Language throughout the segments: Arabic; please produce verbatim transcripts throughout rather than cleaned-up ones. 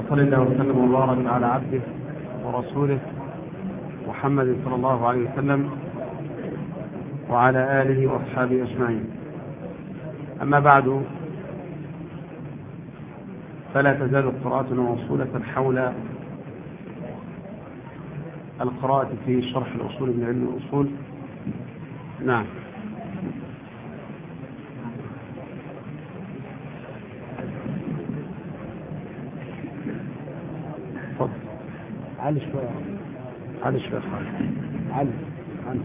وصلى الله وسلم وبارك على عبده ورسوله محمد صلى الله عليه وسلم وعلى آله وأصحابه أجمعين. أما بعد، فلا تزال قراءتنا موصولة حول القراءة في شرح الأصول من علم الأصول. نعم. تفضل. علي شوية. علي شوية خالد. علي. علي.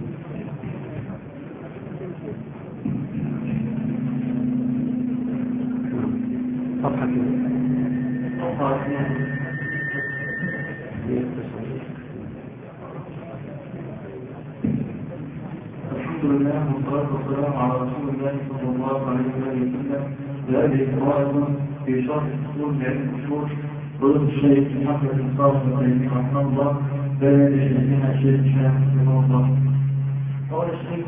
صفحة كده. الحمد لله والصلاة والسلام على رسول الله صلى الله عليه وسلم. هذه قراءة في شرح أصول علم الأصول قلت الشيخ محمد بن صالح العثيمين رحمه الله بين شيخنا الشيخ هشام رحمه الله. قال الشيخ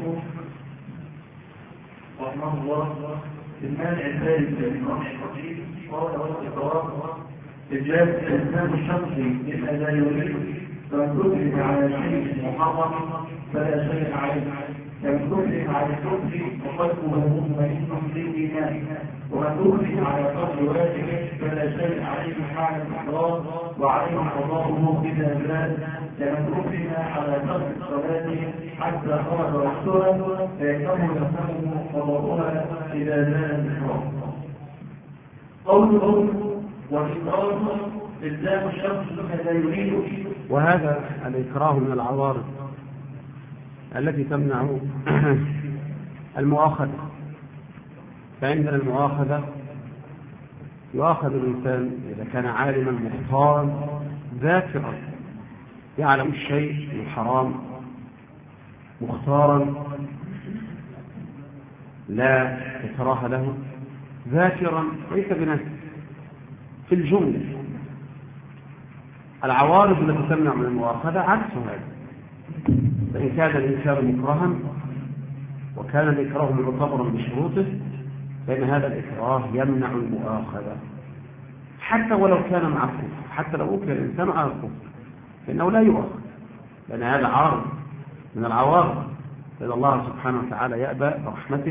رحمه الله في المانع الثالث للإمام الشافعي قال والإقرار إجازة الإسلام الشخصي مما لا يريد فمن كفر على شيء محرم فلا شيء عليه، كمن كفر على الكفر وقلبه مطمئن بالإيمان، ومن كفر على قدر واجب فلا شيء عليه حال الإقرار وعليه قضاؤه إذا زاد، كمن كفر على قدر الصلاة حتى خرج وقتها فإنه يفهمه قضاؤها إذا زاد الإقرار. قوله والإقرار إلزام الشخص بما لا يريد. وهذا الإكراه من العوارض التي تمنع المؤاخذة. فعندنا المؤاخذة يؤاخذ الإنسان إذا كان عالما مختارا ذاكرا يعلم الشيء الحرام مختارا لا إكراه له ذاكرا ليس بنفسه. في الجملة العوارض التي تمنع من المؤاخذة عكس هذا. فإن كان الإنسان مكرها وكان الإكراه معتبرا بشروطه فإن هذا الإكراه يمنع المؤاخذة حتى ولو كان مع الكفر، حتى لو أكل الإنسان على الكفر فإنه لا يؤاخذ، لأن هذا عارض من العوارض. لأن الله سبحانه وتعالى يأبى برحمته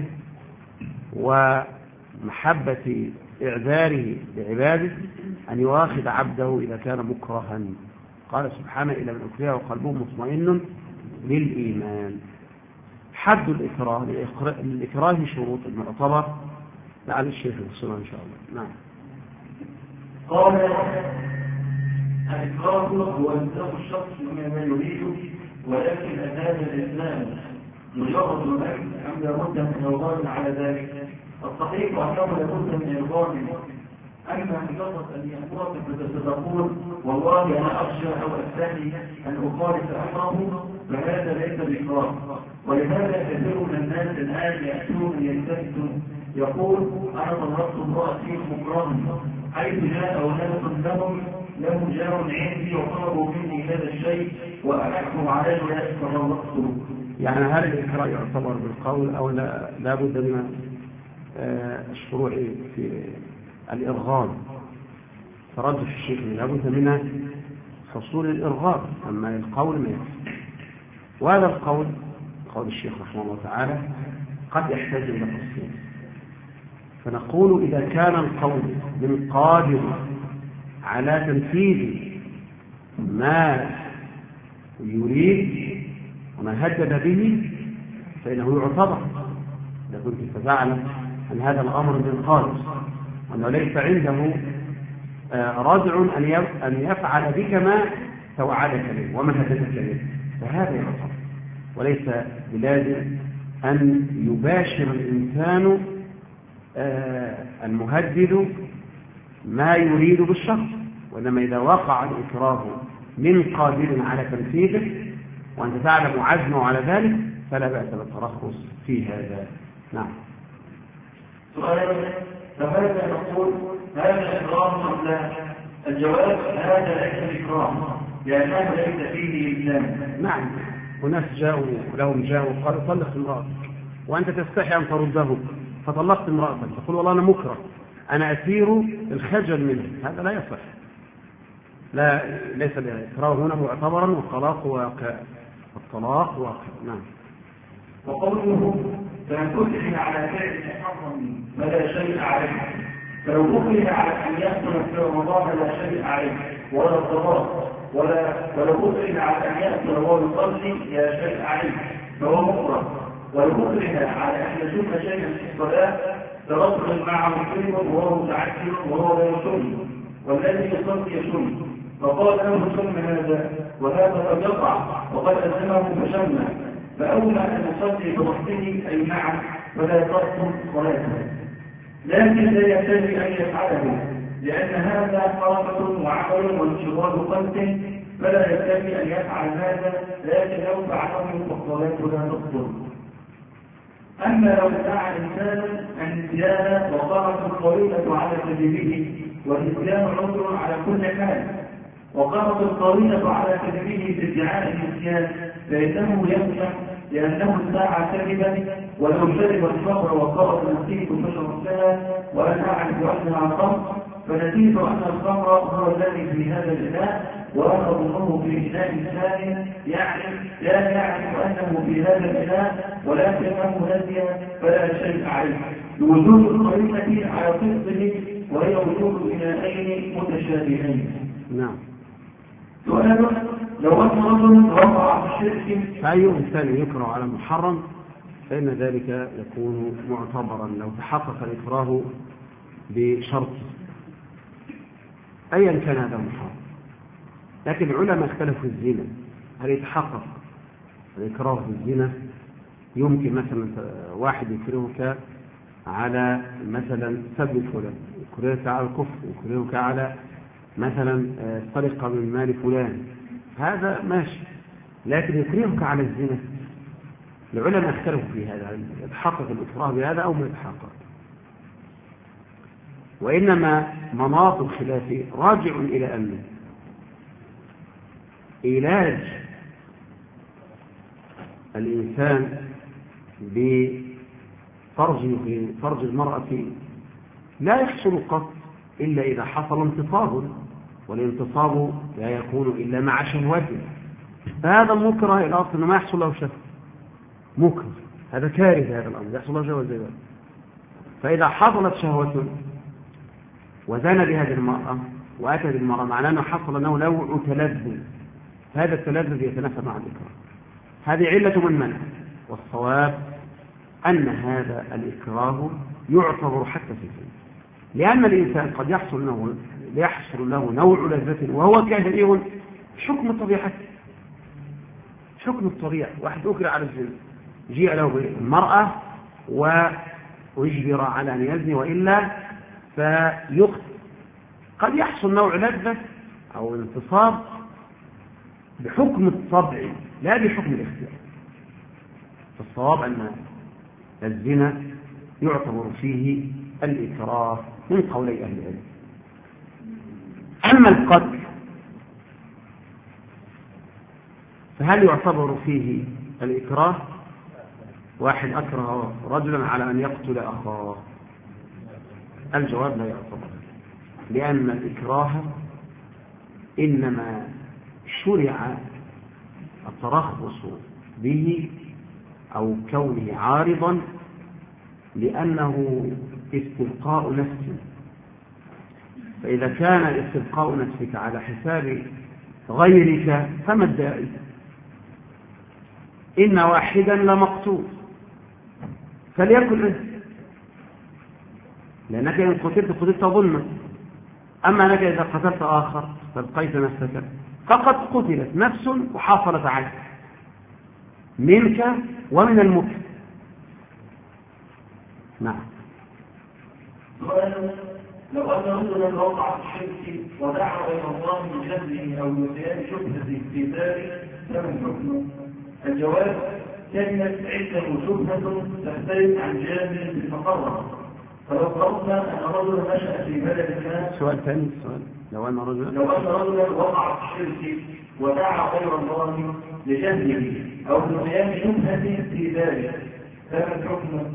ومحبة إعذاره لعباده أن يؤاخذ عبده إذا كان مكرها. قال سبحانه إلا من أكره وقلبه مطمئن للإيمان. حد الإكراه للإكراه شروط المعتبر لعل الشيخ يفصلها إن شاء الله. نعم. قال الإكراه هو إلزام الشخص بما لا يريد، ولكن هذا الإسلام مجرد الأمن أم لابد من إرغام على ذلك؟ الصحيح أنه لابد من إرغام، أما مجرد أن يأمرك فتقول والله أنا أخشى أو أستحي أن أخالف أمره فهذا ليس بإكراه. ولهذا كثير من الناس الآن يأتون يلتفتون يقول أنا طلبت امرأتي مكرها، حيث جاء وناس لهم لهم جار عندي وطلبوا مني هذا الشيء وأحكم عليه فطلقته. يعني هل الإكراه يعتبر بالقول أو لا, لا بد من الشروع في الإرغام؟ ترجح الشيخ لا بد من حصول الإرغام، أما القول ما يكفي. وهذا القول قول الشيخ رحمه الله تعالى قد يحتاج إلى تفصيل. فنقول إذا كان القول من قادر على تنفيذ ما يريد وما هدد به فإنه يعتبر. إذا كنت تعلم أن هذا الأمر من قادر وأنه ليس عنده ردع أن يفعل بك ما توعدك به وما هددك به فهذا يعتبر، وليس بلازم أن يباشر الإنسان المهدد ما يريد بالشخص، وإنما إذا وقع الإكراه من قادر على تنفيذه وأنت تعلم عزمه على ذلك فلا بأس بالترخص في هذا. نعم. سؤال: فماذا نقول هذا إكراه أم لا؟ الجواب: هذا ليس إكراه لأنه ليس فيه إلزام. نعم. وناس جاءوا ولهم جاءوا وقالوا طلق امرأتك وأنت تستحي أن ترده فطلقت امرأتك، تقول والله أنا مكره أنا أثير الخجل منه، هذا لا يصح. لا ليس الإكراه هنا معتبرا والطلاق واقع. الطلاق واقع. نعم. وقوله فمن كره على فعل محرم فلا شيء عليه، فلو كره على ان يأكل في رمضان لا شيء عليه ولا الطلاق، ولا ولو كره على ان يأكل وهو يصلي لا شيء عليه فهو مكره، ولو كره على ان يشم شيئا في الصلاه فرجل معه مسلم وهو متعجل وهو لا يصلي والذي يصلي يشم، فقال له شم هذا وهذا قد يقع وقد ألزمه فشمه، فأولى أن يصلي بوحده أي معه ولا تبطل صلاته، لكن لا يحتاج أن يفعله لأن هذا حركة وعمل وانشغال قلب، فلا يحتاج أن يفعل هذا، لكن لو فعله فالصلاة لا تبطل. أما لو ادعى إنسان النسيان وقامت القرينة على كذبه، والنسيان عذر على كل حال، وقامت القرينة على كذبه بادعاء النسيان فإنه يمنع لأنه ادعى كذبا، ولو شرب الخمر وقرأت نسيت فشربتها وأنا أعرف أنها خمر فنسيت أن الخمر هو الذي في هذا الإناء وأنا أظنه في إناء ثاني، يعني لا يعرف أنه في هذا الإناء ولكنه نسي فلا شيء عليه، لوجود القرينة على قصده وهي وجود إناءين متشابهين. نعم. سؤال: لو أن رجل وقع في الشرك فأي إنسان يكره على محرم فإن ذلك يكون معتبرا لو تحقق الإكراه بشرط أيا كان هذا محرم. لكن العلماء اختلفوا في الزنا، هل يتحقق الإكراه في الزنا؟ يمكن مثلا واحد يكرهك على مثلا سب فلان، يكرهك على الكفر، يكرهك على مثلا سرقة من مال فلان، هذا ماشي، لكن يكرهك على الزنا العلماء اختلفوا في هذا، يتحقق الإكراه بهذا أو ما يتحقق. وإنما مناط الخلاف راجع إلى أن علاج الإنسان بفرج في فرج المرأة لا يحصل قط إلا إذا حصل انتصاب، والانتصاب لا يكون إلا مع شهوته، فهذا مكره إلى أصل ما يحصل له شهوة، مكره، هذا كارثة، هذا الأمر يحصل له شهوة زي ذلك. فإذا حصلت شهوة وزان بهذه المرأة وأتى بالمرأة معناه أنه حصل أنه نوع تلذذ، هذا التلذذ يتنافى مع الإكراه، هذه علة من منع. والصواب أن هذا الإكراه يعتبر حتى في الزنا، لأن الإنسان قد يحصل له يحصل له نوع لذة وهو كاره حكم طبيعته، حكم الطبيعة. واحد أكره على الزنا، جيء له بالمرأة ويجبر على أن يزني وإلا فيقتل، قد يحصل نوع لذة أو انتصاب بحكم الطبع لا بحكم الاختيار. فالصواب أن الزنا يعتبر فيه الإكراه من قولي أهل العلم. أما القتل فهل يعتبر فيه الإكراه؟ واحد أكره رجلا على أن يقتل أخاه، الجواب لا يعتبر، لأن الإكراه إنما شرع الترخص به أو كونه عارضا لأنه استبقاء نفس، فإذا كان استبقاء نفسك على حساب غيرك فما الداعي؟ إن واحدا لمقتول فليكن أنت، لأنك إن قتلت قتلت ظلما، أما أنك إذا قتلت آخر فابقيت نفسك فقد قتلت نفس وحصلت عنك منك ومن المكر. نعم. لو أن رجلا وقع في الشرك ودعا إلى الله بجهله أو نسيان شبهة في ذلك فمن حكمه؟ الجواب: كلمة عدة شبهة تختلف عن جهل بالمقرر. فلو فرضنا أن رجلا نشأ في بلد ما. سؤال ثاني، سؤال لو أن رجلا لو أن رجلا وقع في الشرك ودعا غير الله لجهله أو نسيان شبهة في ذلك فمن حكمه؟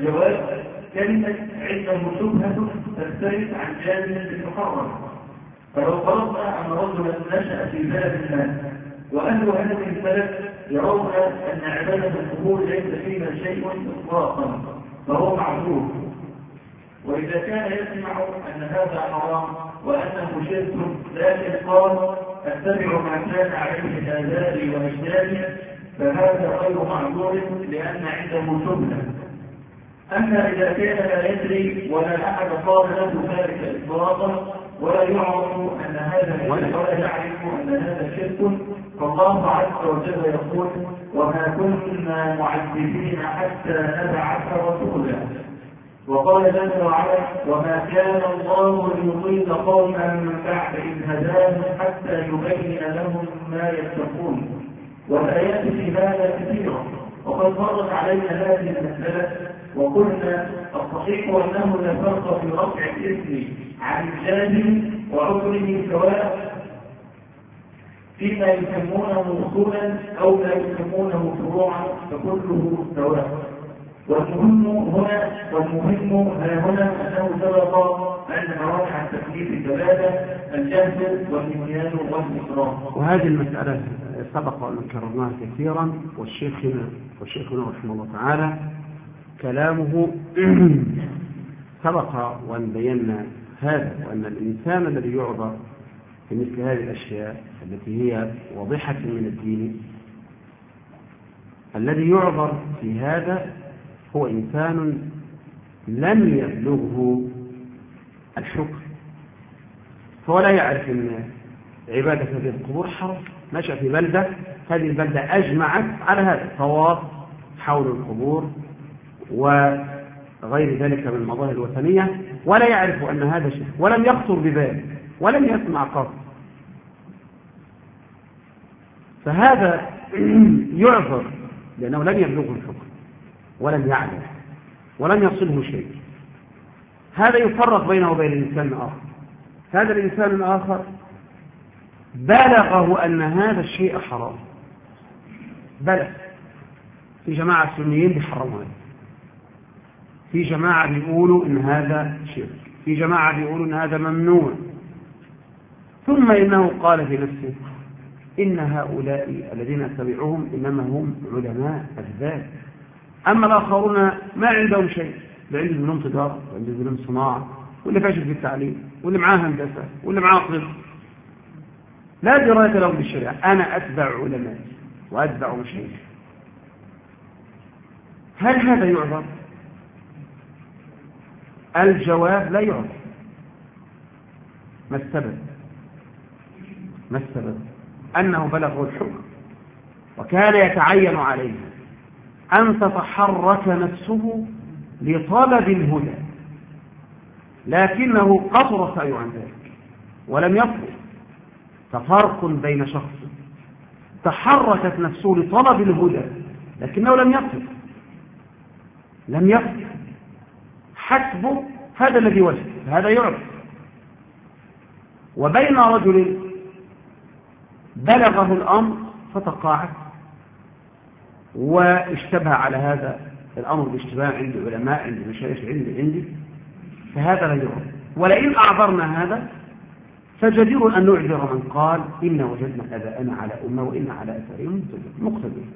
الجواب: كلمة عدة شبهة تختلف عن جهل بالمقرر. فلو فرضنا أن رجلا نشأ في بلد ما وأهل هذه البلد يرون أن عبادة القبور ليس فيها شيء إطلاقا فهو معذور، وإذا كان يسمع أن هذا حرام وأنه شرك لكن قال أتبع ما كان عليه آبائي وأجدادي فهذا غير معذور لأن عنده شبهة. أما إذا كان لا يدري ولا أحد قال له ذلك إطلاقا ولا يعرف أن هذا ولا يعرف أن هذا شرك فالله عز وجل يقول وما كنا معذبين حتى نبعث رسولا. وقال جل وعلا وما كان الله ليضل قوما بعد إذ هداهم حتى يبين لهم ما يتقون. والآيات في هذا كثيرة وقد مرت علينا هذه المسألة وقلنا الصحيح أنه لا فرق في رفع الإثم عن الجاهل وعذره سواء فيما يسمونه أصولا أو ما يسمونه فروعا فكله سواء. والمهم هنا والمهم ها هنا أنه سبق أن مواقع التكليف ثلاثة الجهل والنسيان والإكراه. وهذه المسألة سبق أن كررناها كثيرا والشيخنا والشيخنا رحمه الله تعالى كلامه سبق وأن بينا هذا وأن الإنسان الذي يعذر في مثل هذه الأشياء التي هي واضحة من الدين الذي يعذر في هذا هو إنسان لم يبلغه الحكم فهو لا يعرف أن عبادة هذه القبور حرام. نشأ في بلدة هذه البلدة أجمعت على هذا طواف حول القبور وغير ذلك من المظاهر الوثنية ولا يعرف أن هذا شيء ولم يخطر بباله ولم يسمع قط فهذا يعذر لأنه لم يبلغه الحكم ولم يعلم ولم يصله شيء. هذا يفرق بينه وبين الإنسان الآخر. هذا الإنسان الآخر بلغه أن هذا الشيء حرام بلغ. في جماعة السنيين بيحرموا هذا، في جماعة بيقولوا إن هذا شرك، في جماعة بيقولوا إن هذا ممنوع، ثم إنه قال في نفسه إن هؤلاء الذين اتبعوهم إنما هم علماء الذات، أما الآخرون ما عندهم شيء، اللي عنده منهم تجارة وعنده منهم صناعة واللي فاشل في التعليم واللي معاه هندسة واللي معاه طب لا دراية لهم بالشريعة. أنا أتبع علماء وأتبع مشايخ. هل هذا يعذر؟ الجواب لا يعذر. ما السبب؟ ما السبب؟ أنه بلغه الحكم وكان يتعين عليه أن تتحرك نفسه لطلب الهدى، لكنه قصر سعيه عن ذلك ولم يصل. ففرق بين شخص تحركت نفسه لطلب الهدى لكنه لم يصل لم يصل حسبه هذا الذي وجد هذا يعرف، وبين رجل بلغه الأمر فتقاعد واشتبه على هذا الأمر باشتباه عند علماء عند مشايخ عند عندي فهذا لا يعرف. ولئن أعذرنا هذا فجدير أن نعذر من قال إن وجدنا آباءنا على أمة وإن على أثارهم مقتدون.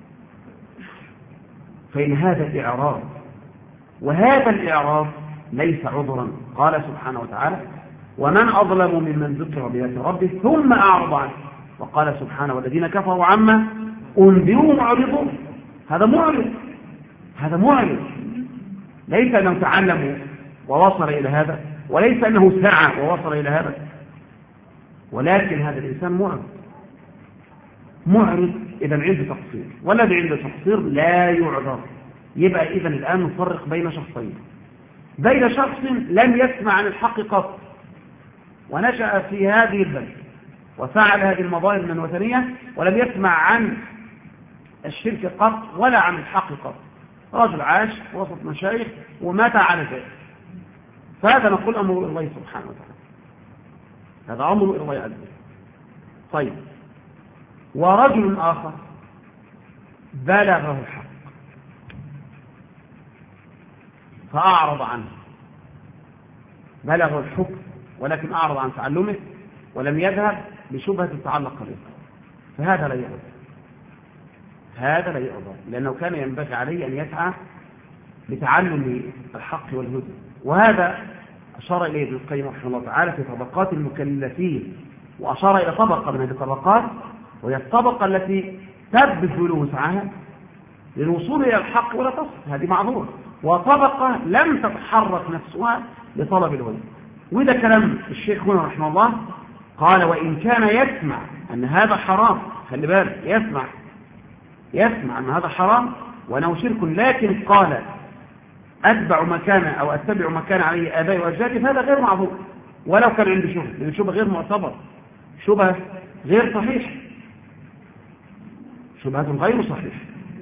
فإن هذا إعراض، وهذا الإعراض ليس عذرا. قال سبحانه وتعالى ومن أظلم ممن ذكر بآيات ربه ثم أعرض عنه، وقال سبحانه والذين كفروا عما أنذروا معرضون. هذا معرض، هذا معرض، ليس أنه تعلم ووصل إلى هذا وليس أنه سعى ووصل إلى هذا، ولكن هذا الإنسان معرض معرض إذا عنده تقصير، والذي عنده تقصير لا يعذر. يبقى إذا الآن نفرق بين شخصين، بين شخص لم يسمع عن الحق قط ونشأ في هذه البلد وفعل هذه المظاهر من الوثنية ولم يسمع عن الشرك قط ولا عن الحق قط، رجل عاش وسط مشايخ ومات على ذلك، فهذا نقول أمره إلى الله سبحانه وتعالى، هذا أمره إلى الله عز وجل. طيب، ورجل آخر بلغه الحق فأعرض عنه، بلغه الحكم ولكن أعرض عن تعلمه ولم يذهب بشبهة تتعلق به، فهذا لا يعذر، هذا لا يعذر، لأنه كان ينبغي عليه أن يسعى لتعلم الحق والهدى. وهذا أشار إليه ابن القيم رحمه الله تعالى في طبقات المكلفين، وأشار إلى طبقة من هذه الطبقات وهي الطبقة التي تبذل وسعها للوصول إلى الحق ولا تصل، هذه معذورة، وطبقة لم تتحرك نفسها لطلب الهدى. وإذا كلام الشيخ هنا رحمه الله قال وإن كان يسمع أن هذا حرام، خلي بالك، يسمع يسمع أن هذا حرام وأنه شرك، لكن قال أتبع ما كان أو أتبع ما كان عليه آبائي وأجدادي، فهذا غير معذور ولو كان عنده شبهة، لأن الشبهة غير معتبر، شبهة غير صحيح، شبهة غير صحيح،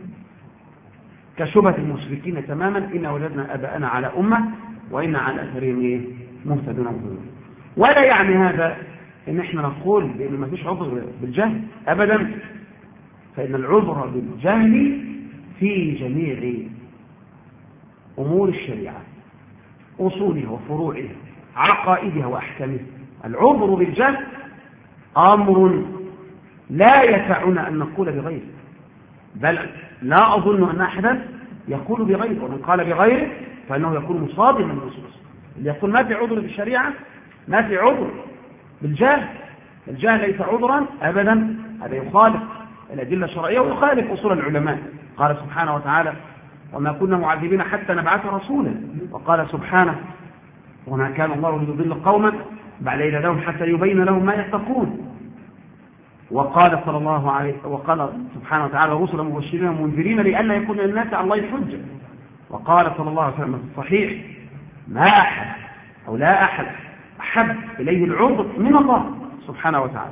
كشبهة المشركين تماما، إن وجدنا آباءنا على أمة وإن على أثرهم إيه؟ مهتدون مهتدون. ولا يعني هذا إن إحنا نقول بأن ما فيش عذر بالجهل أبدا، فإن العذر بالجهل في جميع أمور الشريعة، أصولها وفروعها، عقائدها وأحكامها. العذر بالجهل أمر لا يسعنا أن نقول بغيره، بل لا أظن أن أحدا يقول بغيره، ومن قال بغيره فإنه يكون مصادما للنصوص. اللي يقول ما في عذر بالشريعة ما في عذر بالجهل، الجهل ليس عذرا أبدا، هذا يخالف الأدلة الشرعية ويخالف أصول العلماء. قال سبحانه وتعالى وما كنا معذبين حتى نبعث رسولا، وقال سبحانه وما كان الله ليضل قوما بعد إذ هداهم حتى يبين لهم ما يتقون. وقال صلى الله عليه وقال سبحانه وتعالى رسلا مبشرين ومنذرين لئلا يكون للناس على الله حجة. وقال صلى الله عليه وسلم في الصحيح ما أحد أو لا أحد أحب إليه العذر من الله سبحانه وتعالى.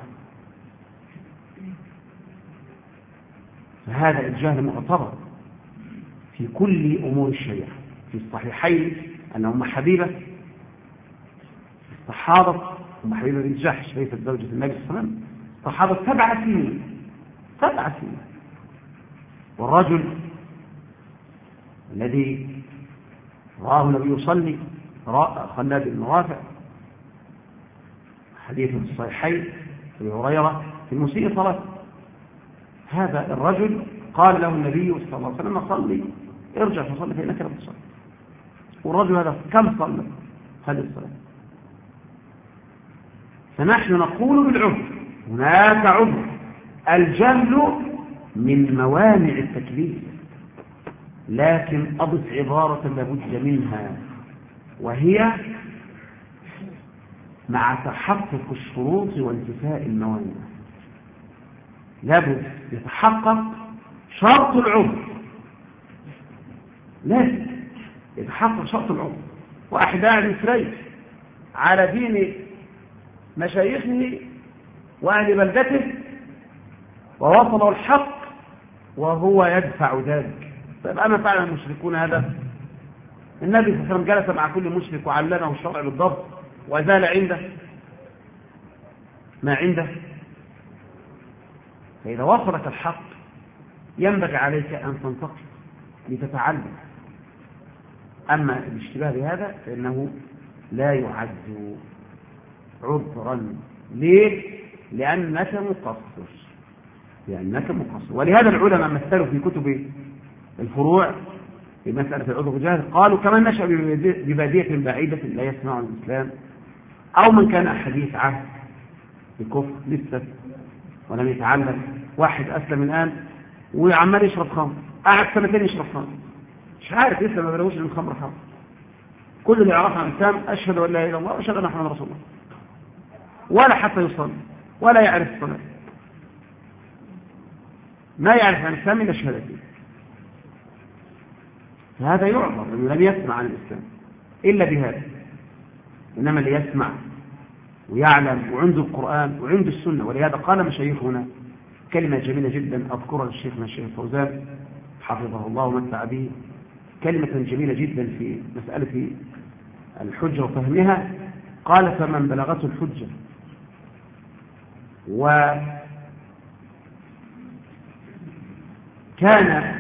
فهذا الجهل معتبر في كل أمور الشريعة. في الصحيحين أن أم حبيبة استحاضت، أم حبيبة بنت جحش ليست زوجة النبي صلى الله عليه وسلم، استحاضت سبع سنين سبع سنين والرجل الذي رآه النبي يصلي رأى خلاد بن رافع، حديث في الصحيحين أبي هريرة في المسيء صلاة، هذا الرجل قال له النبي صلى الله عليه وسلم صلي ارجع فصلي فإنك لم تصلي. والرجل هذا كم صلى هذه الصلاة؟ فنحن نقول بالعذر، هناك عذر، الجهل من موانع التكليف، لكن أضف عبارة لابد منها وهي مع تحقق الشروط وانتفاء الموانع. لابد يتحقق شرط العذر، لازم يتحقق شرط العذر. واحد قاعد يسري على دين مشايخه واهل بلدته ووصلوا الحق وهو يدفع ذلك، طيب أما فعل المشركون هذا؟ النبي صلى الله عليه وسلم جلس مع كل مشرك وعلمه الشرع بالضبط وزال عنده ما عنده. فإذا وصلك الحق ينبغي عليك أن تنتقل لتتعلم. أما الاشتباه بهذا فإنه لا يعد عذرا. ليه؟ لأنك مقصر، لأنك مقصر. ولهذا العلماء مثلوا في كتب الفروع في مسألة العذر بالجهل، قالوا كمن نشأ ببادية بعيدة لا يسمع الإسلام، أو من كان حديث عهد بكفر لسه ولم يتعلم. واحد أسلم الآن وعمال يشرب خمر، قعد سنتين يشرب خمر، مش عارف لسه ما بلوش من خمر حرام. كل اللي يعرفه عن الإسلام أشهد أن لا إله إلا الله وأشهد أن محمدا رسول الله، ولا حتى يصلي ولا يعرف الصلاة، ما يعرف عن الإسلام إلا شهادتين. فهذا يعذر لأنه لم يسمع عن الإسلام إلا بهذا. إنما اللي يسمع ويعلم وعنده القرآن وعنده السنة. ولهذا قال مشايخنا كلمة جميلة جدا أذكرها للشيخنا الشيخ الفوزان حفظه الله ومتع به، كلمة جميلة جدا في مسألة الحجة وفهمها. قال فمن بلغته الحجة وكان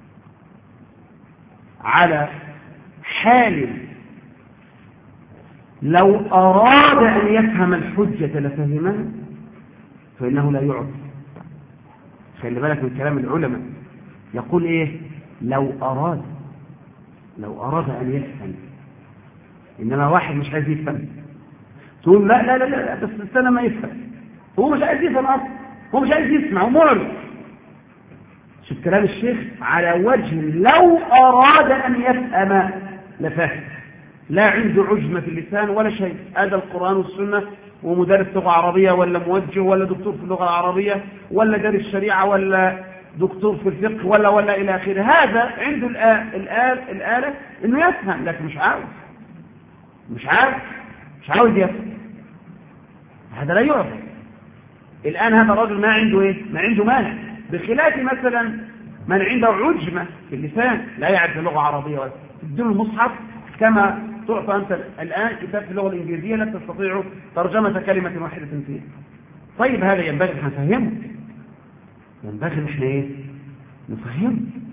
على حال لو أراد أن يفهم الحجة لفهمها فإنه لا يعرف. خلي بالك من كلام العلماء، يقول إيه؟ لو أراد لو أراد أن يفهم، إنما واحد مش عايز يفهم تقول لا لا لا لا بس السنة ما يفهم، هو مش عايز يفهم أصلا، هو مش عايز يسمع ومعرض. شوف كلام الشيخ على وجه لو أراد أن يفهم لفهم، لا عنده عجمة في اللسان ولا شيء، هذا القرآن والسنة، ومدرس لغة عربية ولا موجه ولا دكتور في اللغة العربية ولا دارس الشريعة ولا دكتور في الفقه ولا ولا إلى آخره، هذا عنده الآلة الآلة إنه يفهم، لكن مش عاوز مش عاوز مش عاوز يفهم، هذا لا يعرف. الآن هذا الرجل ما عنده إيه؟ ما عنده مانع، بخلاف مثلا من عنده عجمة في اللسان لا يعرف اللغة العربية ولا تديله المصحف كما تعطى أنت الآن كتاب في اللغة الإنجليزية لا تستطيع ترجمة كلمة واحدة فيه. طيب هذا ينبغي أن نفهمه، ينبغي أن احنا إيه؟ نفهمه.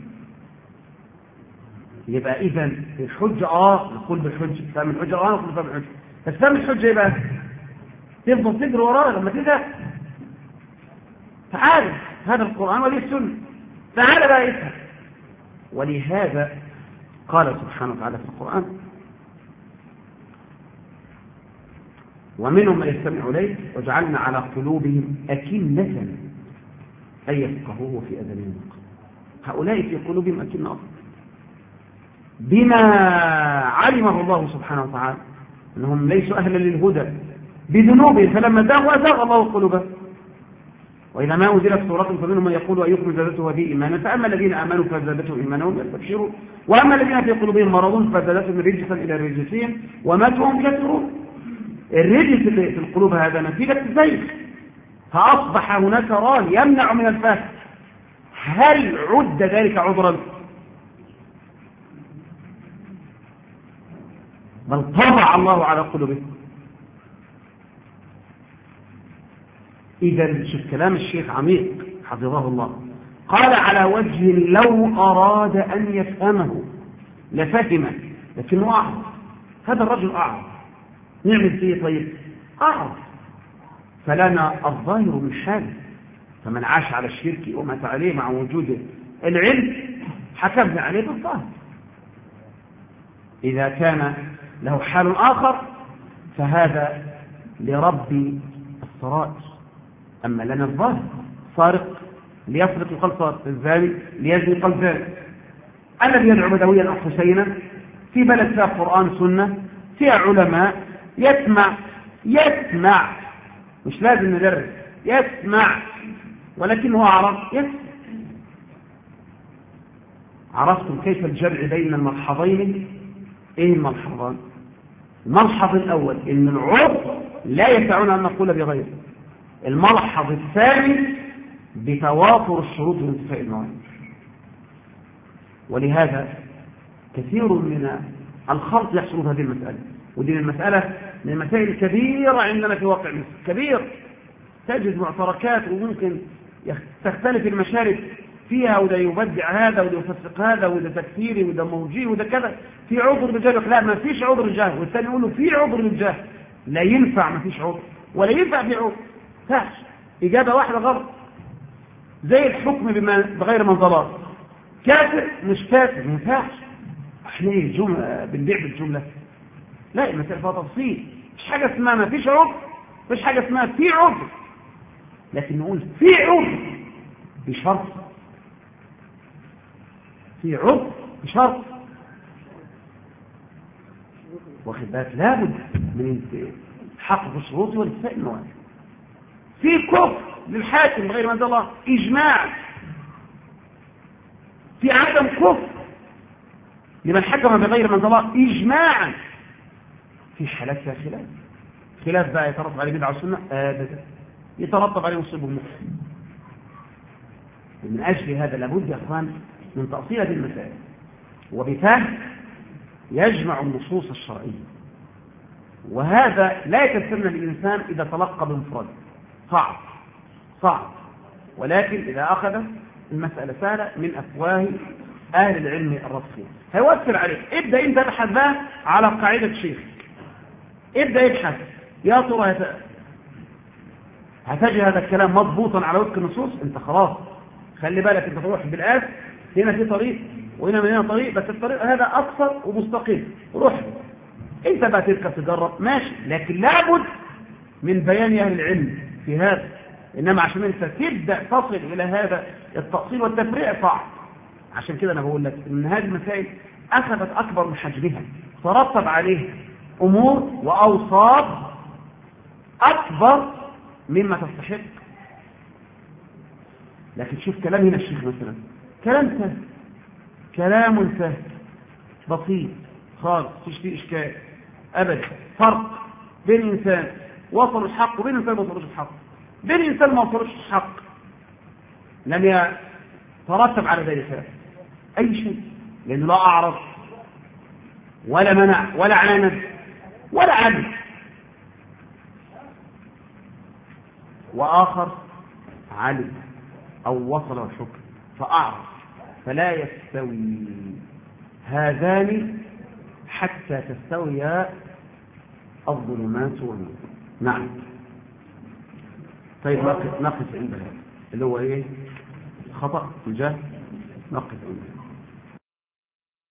يبقى إذا الحجة آه نقول بالحجة، فهم الحجة آه نقول فهم الحجة، بس فهم الحجة يبقى تفضل تجري وراه لما تذهب. تعال هذا القرآن وليه السنة، تعال بقى افهم. ولهذا قال سبحانه وتعالى في القرآن: ومنهم من يستمع إليك وجعلنا على قلوبهم أكنة أن يفقهوه في أذانهم وقرا. هؤلاء في قلوبهم أكنة أصلا بما علمه الله سبحانه وتعالى أنهم ليسوا أهلا للهدى بذنوبهم، فلما زاغوا أزاغ الله قلوبهم. وإذا ما أنزلت سورة فمنهم من يقول أيكم زادته هذه إيمانا، فأما الذين آمنوا فزادتهم إيمانا وهم يستبشرون، وأما الذين في قلوبهم مرض فزادتهم رجسا إلى رجسهم وماتوا وهم كافرون. الرجس اللي في القلوب هذا نتيجة الزيغ، فأصبح هناك ران يمنع من الفهم. هل عد ذلك عذرا؟ بل طبع الله على قلوبهم. إذا شوف كلام الشيخ عميق حفظه الله، قال على وجه لو أراد أن يفهمه لفهمه، لكنه أعرض. هذا الرجل أعرض، نعمل فيه طيب أعرض، فلنا الظاهر من حاله. فمن عاش على الشرك ومات عليه مع وجود العلم حكمنا عليه بالظاهر. إذا كان له حال آخر فهذا لرب السرائر. أما لنا الظاهر، سارق ليسرق يقال سارق، الزاني ليزني يقال زاني. الذي يدعو بدويا أو حسينا في بلد فيها قرآن سنة فيها علماء، يسمع يسمع مش لازم ندرس، يسمع ولكنه أعرض يسمع. عرفتم كيف الجمع بين الملحظين؟ ايه الملحظان؟ الملحظ الأول إن العرف لا يسعنا أن نقول بغيره. الملحظ الثاني بتوافر الشروط وانتفاء الموانع. ولهذا كثير من الخلط يحصل في هذه المسألة، ودي المسألة من المسائل الكبيرة عندنا في واقع مصر، كبير. تجد معتركات وممكن تختلف المشارب فيها، وده يبدع هذا وده يفسق هذا وده تكفيري وده موجيه وده كذا. في عذر للجهل، لا ما فيش عذر للجهل، والثاني يقول له في عذر للجهل، لا ينفع ما فيش عذر ولا ينفع في عذر. فاش إجابة واحدة غلط، زي الحكم بغير منظلات، كافر مش كافر ما ينفعش. احنا ايه جملة بنبيع بالجملة؟ لا، المسألة فيها تفصيل. مش حاجة اسمها ما فيش عذر، مش حاجة اسمها في عذر، لكن نقول في عذر بشرط، في عذر بشرط. واخد بالك؟ لابد من حقق الشروط والاتفاق الموانع. في كفر للحاكم بغير ما انزل الله اجماع، في عدم كفر لمن حكم بغير ما انزل الله اجماعا. في حالات فيها خلاف، خلاف بقى يترتب عليه بدعة والسنة ابدا، يترتب عليه مصيبه المسلم. ومن اجل هذا لابد يا اخوان من تأصيل هذه المسائل، وبفهم يجمع النصوص الشرعية. وهذا لا يتسنى الإنسان إذا تلقى بمفرد، صعب صعب، ولكن إذا أخذ المسألة سهلة من أفواه أهل العلم الراسخين هيوفر عليك. ابدأ أنت تبحث بقى على قاعدة شيخ، ابدأ يبحث يا ترى هت... هتجد هذا الكلام مضبوطا على وفق النصوص. انت خلاص خلي بالك، انت تروح بالآس هنا في طريق وهنا من هنا طريق، بس الطريق هذا أقصر ومستقيم، روح انت بقى تركب تجرب ماشي، لكن لابد من بيان أهل العلم في هذا. إنما عشان انت تبدأ تصل إلى هذا التأصيل والتفريع صعب. عشان كده أنا بقول لك إن هذه المسائل أخذت أكبر من حجمها، ترتب عليه أمور وأوصاف أكبر مما تستحق. لكن شوف كلام هنا الشيخ مثلا، كلام سهل، كلام سهل بسيط خالص، مفيش فيه إشكال أبدا. فرق بين إنسان وصل الحق وبين إنسان ما وصلوش الحق. بين إنسان ما وصلوش الحق لم يترتب على ذلك أي شيء، لأنه لا أعرض ولا منع ولا عاند ولا عدل. وآخر علم أو وصل الحكم فأعرض، فلا يستوي هذان حتى تستوي الظلمات والنور. نعم. طيب نقف نقف عند هذا اللي هو ايه؟ خطأ الجهل. نقف عند هذا.